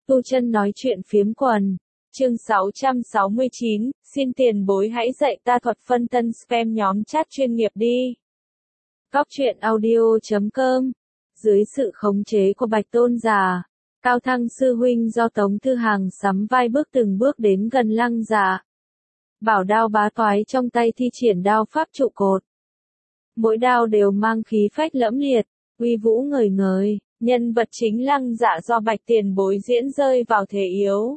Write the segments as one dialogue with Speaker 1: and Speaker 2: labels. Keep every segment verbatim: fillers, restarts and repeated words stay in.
Speaker 1: Tu Chân nói chuyện phiếm quần. Chương sáu trăm sáu mươi chín, xin tiền bối hãy dạy ta thuật phân thân spam nhóm chat chuyên nghiệp đi. Góc truyện audio chấm com. Dưới sự khống chế của Bạch Tôn giả, Cao Thăng sư huynh do Tống Thư Hàng sắm vai bước từng bước đến gần Lăng Dạ. Bảo đao bá toái trong tay thi triển đao pháp trụ cột. Mỗi đao đều mang khí phách lẫm liệt, uy vũ ngời ngời. Nhân vật chính Lăng Dạ do Bạch tiền bối diễn rơi vào thế yếu.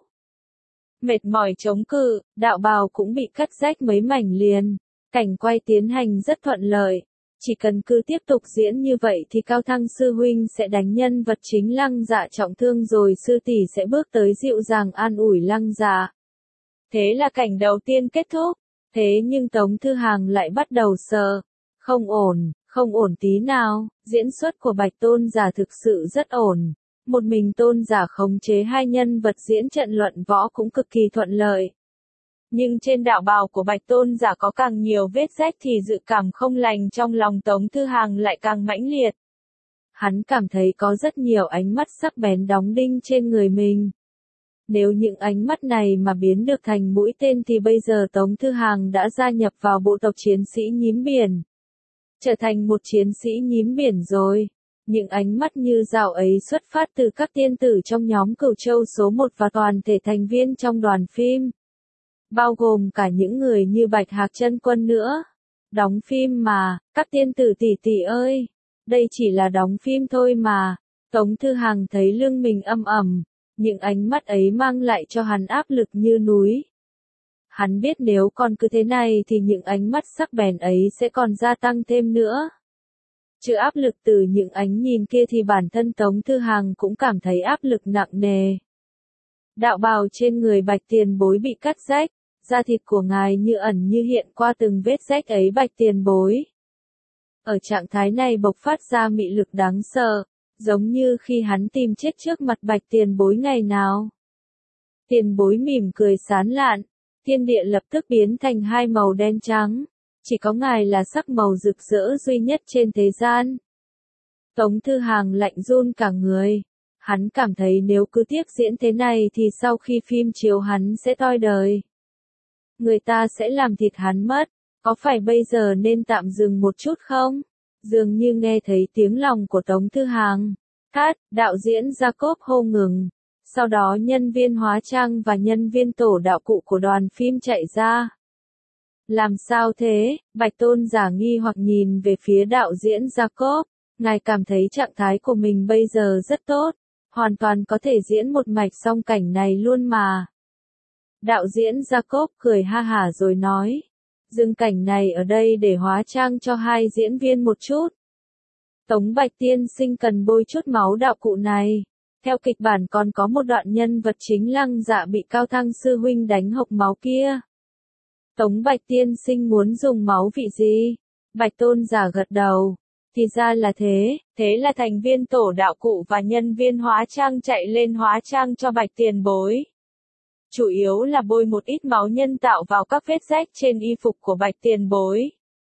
Speaker 1: Mệt mỏi chống cự, đạo bào cũng bị cắt rách mấy mảnh liền. Cảnh quay tiến hành rất thuận lợi. Chỉ cần cứ tiếp tục diễn như vậy thì Cao Thăng sư huynh sẽ đánh nhân vật chính Lăng Dạ trọng thương rồi sư tỷ sẽ bước tới dịu dàng an ủi Lăng Dạ. Thế là cảnh đầu tiên kết thúc. Thế nhưng Tống Thư Hàng lại bắt đầu sợ. Không ổn, không ổn tí nào, diễn xuất của Bạch Tôn giả thực sự rất ổn. Một mình Tôn giả khống chế hai nhân vật diễn trận luận võ cũng cực kỳ thuận lợi. Nhưng trên đạo bào của Bạch Tôn giả có càng nhiều vết rách thì dự cảm không lành trong lòng Tống Thư Hàng lại càng mãnh liệt. Hắn cảm thấy có rất nhiều ánh mắt sắc bén đóng đinh trên người mình. Nếu những ánh mắt này mà biến được thành mũi tên thì bây giờ Tống Thư Hàng đã gia nhập vào bộ tộc chiến sĩ nhím biển. Trở thành một chiến sĩ nhím biển rồi. Những ánh mắt như dao ấy xuất phát từ các tiên tử trong nhóm Cửu Châu số một và toàn thể thành viên trong đoàn phim. Bao gồm cả những người như Bạch Hạc Chân Quân nữa. Đóng phim mà, các tiên tử tỷ tỷ ơi. Đây chỉ là đóng phim thôi mà. Tống Thư Hàng thấy lưng mình âm ẩm. Những ánh mắt ấy mang lại cho hắn áp lực như núi. Hắn biết nếu còn cứ thế này thì những ánh mắt sắc bén ấy sẽ còn gia tăng thêm nữa. Chứ áp lực từ những ánh nhìn kia thì bản thân Tống Thư Hàng cũng cảm thấy áp lực nặng nề. Đạo bào trên người Bạch tiền bối bị cắt rách, da thịt của ngài như ẩn như hiện qua từng vết rách ấy Bạch tiền bối. Ở trạng thái này bộc phát ra mị lực đáng sợ, giống như khi hắn tìm chết trước mặt Bạch tiền bối ngày nào. Tiền bối mỉm cười sán lạn. Thiên địa lập tức biến thành hai màu đen trắng. Chỉ có ngài là sắc màu rực rỡ duy nhất trên thế gian. Tống Thư Hàng lạnh run cả người. Hắn cảm thấy nếu cứ tiếp diễn thế này thì sau khi phim chiếu hắn sẽ toi đời. Người ta sẽ làm thịt hắn mất. Có phải bây giờ nên tạm dừng một chút không? Dường như nghe thấy tiếng lòng của Tống Thư Hàng. Cát, đạo diễn Jacob hô ngừng. Sau đó nhân viên hóa trang và nhân viên tổ đạo cụ của đoàn phim chạy ra. Làm sao thế? Bạch Tôn giả nghi hoặc nhìn về phía đạo diễn Jacob. Ngài cảm thấy trạng thái của mình bây giờ rất tốt. Hoàn toàn có thể diễn một mạch song cảnh này luôn mà. Đạo diễn Jacob cười ha hả rồi nói. Dừng cảnh này ở đây để hóa trang cho hai diễn viên một chút. Tống Bạch tiên sinh cần bôi chút máu đạo cụ này. Theo kịch bản còn có một đoạn nhân vật chính Lăng Dạ bị Cao Thăng sư huynh đánh hộc máu kia. Tống Bạch tiên sinh muốn dùng máu vị gì? Bạch Tôn giả gật đầu. Thì ra là thế, thế là thành viên tổ đạo cụ và nhân viên hóa trang chạy lên hóa trang cho Bạch tiền bối. Chủ yếu là bôi một ít máu nhân tạo vào các vết rách trên y phục của Bạch tiền bối.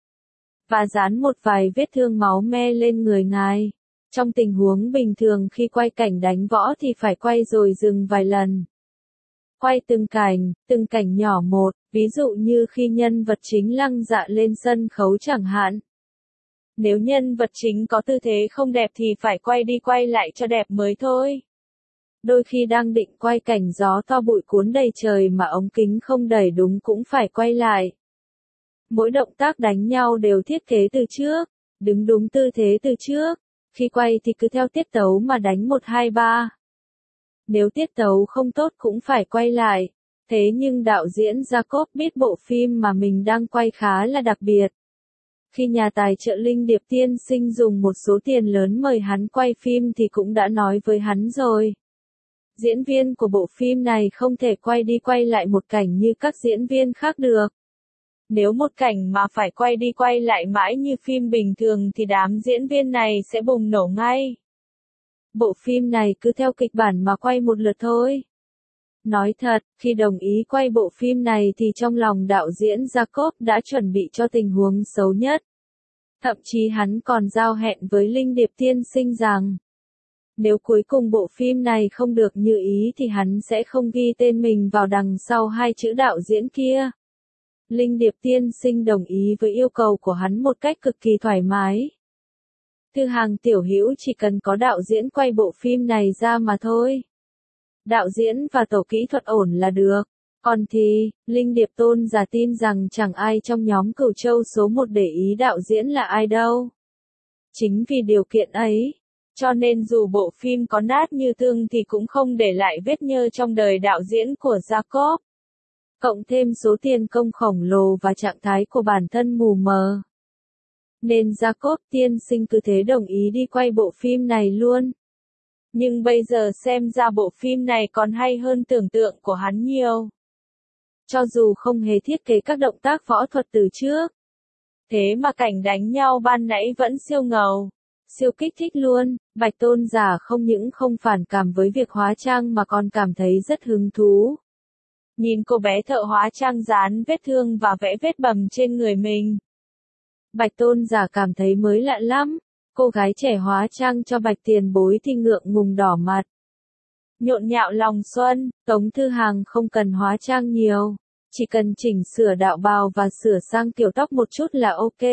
Speaker 1: Và dán một vài vết thương máu me lên người ngài. Trong tình huống bình thường khi quay cảnh đánh võ thì phải quay rồi dừng vài lần. Quay từng cảnh, từng cảnh nhỏ một, ví dụ như khi nhân vật chính Lăng Dạ lên sân khấu chẳng hạn. Nếu nhân vật chính có tư thế không đẹp thì phải quay đi quay lại cho đẹp mới thôi. Đôi khi đang định quay cảnh gió to bụi cuốn đầy trời mà ống kính không đẩy đúng cũng phải quay lại. Mỗi động tác đánh nhau đều thiết kế từ trước, đứng đúng tư thế từ trước. Khi quay thì cứ theo tiết tấu mà đánh một hai ba. Nếu tiết tấu không tốt cũng phải quay lại. Thế nhưng đạo diễn Jacob biết bộ phim mà mình đang quay khá là đặc biệt. Khi nhà tài trợ Linh Điệp tiên sinh dùng một số tiền lớn mời hắn quay phim thì cũng đã nói với hắn rồi. Diễn viên của bộ phim này không thể quay đi quay lại một cảnh như các diễn viên khác được. Nếu một cảnh mà phải quay đi quay lại mãi như phim bình thường thì đám diễn viên này sẽ bùng nổ ngay. Bộ phim này cứ theo kịch bản mà quay một lượt thôi. Nói thật, khi đồng ý quay bộ phim này thì trong lòng đạo diễn Jacob đã chuẩn bị cho tình huống xấu nhất. Thậm chí hắn còn giao hẹn với Linh Điệp tiên sinh rằng Nếu cuối cùng bộ phim này không được như ý thì hắn sẽ không ghi tên mình vào đằng sau hai chữ đạo diễn kia. Linh Điệp tiên sinh đồng ý với yêu cầu của hắn một cách cực kỳ thoải mái. Thư Hàng tiểu hữu chỉ cần có đạo diễn quay bộ phim này ra mà thôi. Đạo diễn và tổ kỹ thuật ổn là được. Còn thì, Linh Điệp tôn giả tin rằng chẳng ai trong nhóm Cửu Châu số một để ý đạo diễn là ai đâu. Chính vì điều kiện ấy, cho nên dù bộ phim có nát như tương thì cũng không để lại vết nhơ trong đời đạo diễn của Jacob. Cộng thêm số tiền công khổng lồ và trạng thái của bản thân mù mờ. Nên Jacob tiên sinh cứ thế đồng ý đi quay bộ phim này luôn. Nhưng bây giờ xem ra bộ phim này còn hay hơn tưởng tượng của hắn nhiều. Cho dù không hề thiết kế các động tác võ thuật từ trước. Thế mà cảnh đánh nhau ban nãy vẫn siêu ngầu. Siêu kích thích luôn, Bạch tôn giả không những không phản cảm với việc hóa trang mà còn cảm thấy rất hứng thú. Nhìn cô bé thợ hóa trang dán vết thương và vẽ vết bầm trên người mình. Bạch tôn giả cảm thấy mới lạ lắm, cô gái trẻ hóa trang cho Bạch tiền bối thì ngượng ngùng đỏ mặt. Nhộn nhạo lòng xuân, Tống Thư Hàng không cần hóa trang nhiều, chỉ cần chỉnh sửa đạo bào và sửa sang kiểu tóc một chút là ok.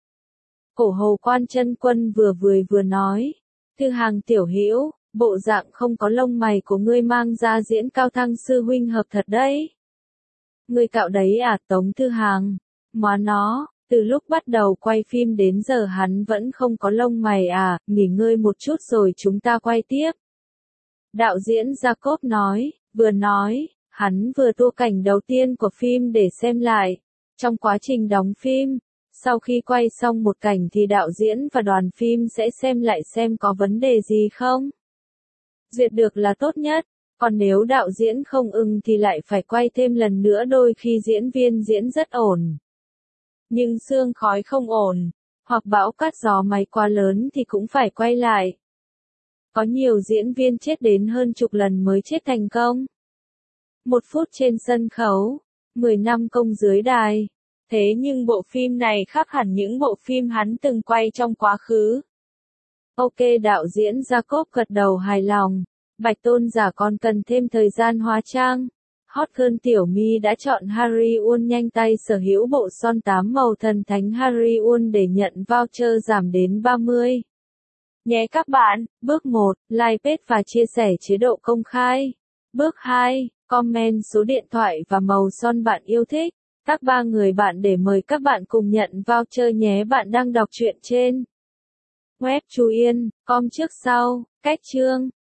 Speaker 1: Cổ Hầu Quan Chân Quân vừa vừa vừa nói, Thư Hàng tiểu hữu, bộ dạng không có lông mày của ngươi mang ra diễn Cao Thăng sư huynh hợp thật đấy. Ngươi cạo đấy à? Tống Thư Hàng, má nó, từ lúc bắt đầu quay phim đến giờ hắn vẫn không có lông mày à, nghỉ ngơi một chút rồi chúng ta quay tiếp. Đạo diễn Jacob nói, vừa nói, hắn vừa tua cảnh đầu tiên của phim để xem lại. Trong quá trình đóng phim, sau khi quay xong một cảnh thì đạo diễn và đoàn phim sẽ xem lại xem có vấn đề gì không. Duyệt được là tốt nhất, còn nếu đạo diễn không ưng thì lại phải quay thêm lần nữa, đôi khi diễn viên diễn rất ổn. Nhưng sương khói không ổn, hoặc bão cát gió máy quá lớn thì cũng phải quay lại. Có nhiều diễn viên chết đến hơn chục lần mới chết thành công. Một phút trên sân khấu, mười năm công dưới đài. Thế nhưng bộ phim này khác hẳn những bộ phim hắn từng quay trong quá khứ. Ok, đạo diễn Jacob gật đầu hài lòng. Bạch tôn giả còn cần thêm thời gian hóa trang. Hot Girl Tiểu My đã chọn Hariun nhanh tay sở hữu bộ son tám màu thần thánh Hariun để nhận voucher giảm đến ba mươi. Nhé các bạn, bước một, like page và chia sẻ chế độ công khai. Bước hai, comment số điện thoại và màu son bạn yêu thích. Tag ba người bạn để mời các bạn cùng nhận voucher nhé. Bạn đang đọc truyện trên web Chu Yên, com trước sau, cách chương.